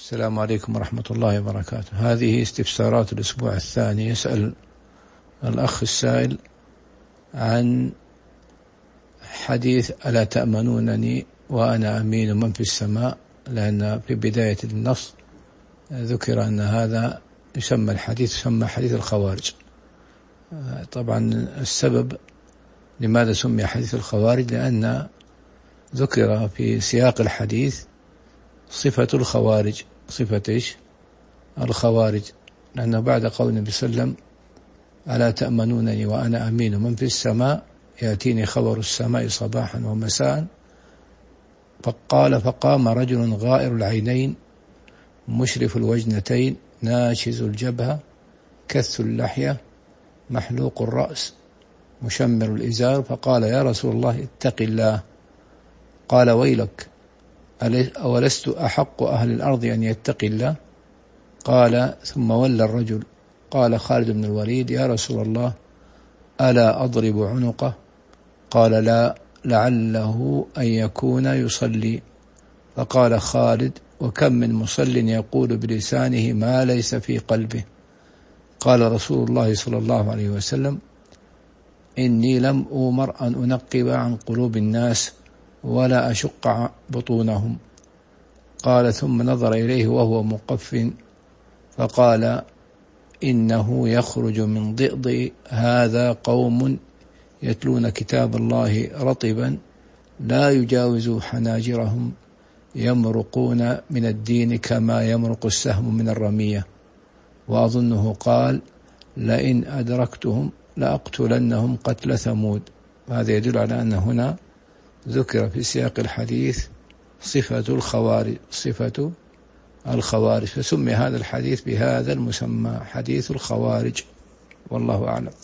السلام عليكم ورحمة الله وبركاته. هذه استفسارات الأسبوع الثاني. يسأل الأخ السائل عن حديث ألا تأمنونني وأنا أمين من في السماء، لأن في بداية النص ذكر أن هذا يسمى حديث الخوارج. طبعا السبب لماذا سمي حديث الخوارج لأن ذكر في سياق الحديث صفة الخوارج. صفة إيش؟ الخوارج. لأنه بعد قول النبي صلى الله عليه وسلم ألا تأمنونني وأنا أمين من في السماء يأتيني خبر السماء صباحا ومساء، فقام رجل غائر العينين مشرف الوجنتين ناشز الجبهة كث اللحية محلوق الرأس مشمر الإزار، فقال يا رسول الله اتق الله. قال ويلك أولست أحق أهل الأرض أن يتقي الله؟ قال ثم ولى الرجل. قال خالد بن الوليد يا رسول الله ألا أضرب عنقه؟ قال لا، لعله أن يكون يصلي. فقال خالد وكم من مصل يقول بلسانه ما ليس في قلبه. قال رسول الله صلى الله عليه وسلم إني لم أؤمر أن أنقب عن قلوب الناس ولا أشق بطونهم. قال ثم نظر إليه وهو مقف فقال إنه يخرج من ضئضئ هذا قوم يتلون كتاب الله رطبا لا يجاوز حناجرهم يمرقون من الدين كما يمرق السهم من الرمية. وأظنه قال لئن أدركتهم لأقتلنهم قتل ثمود. هذا يدل على أن هنا ذكر في سياق الحديث صفة الخوارج، فسمي هذا الحديث بهذا المسمى حديث الخوارج، والله أعلم.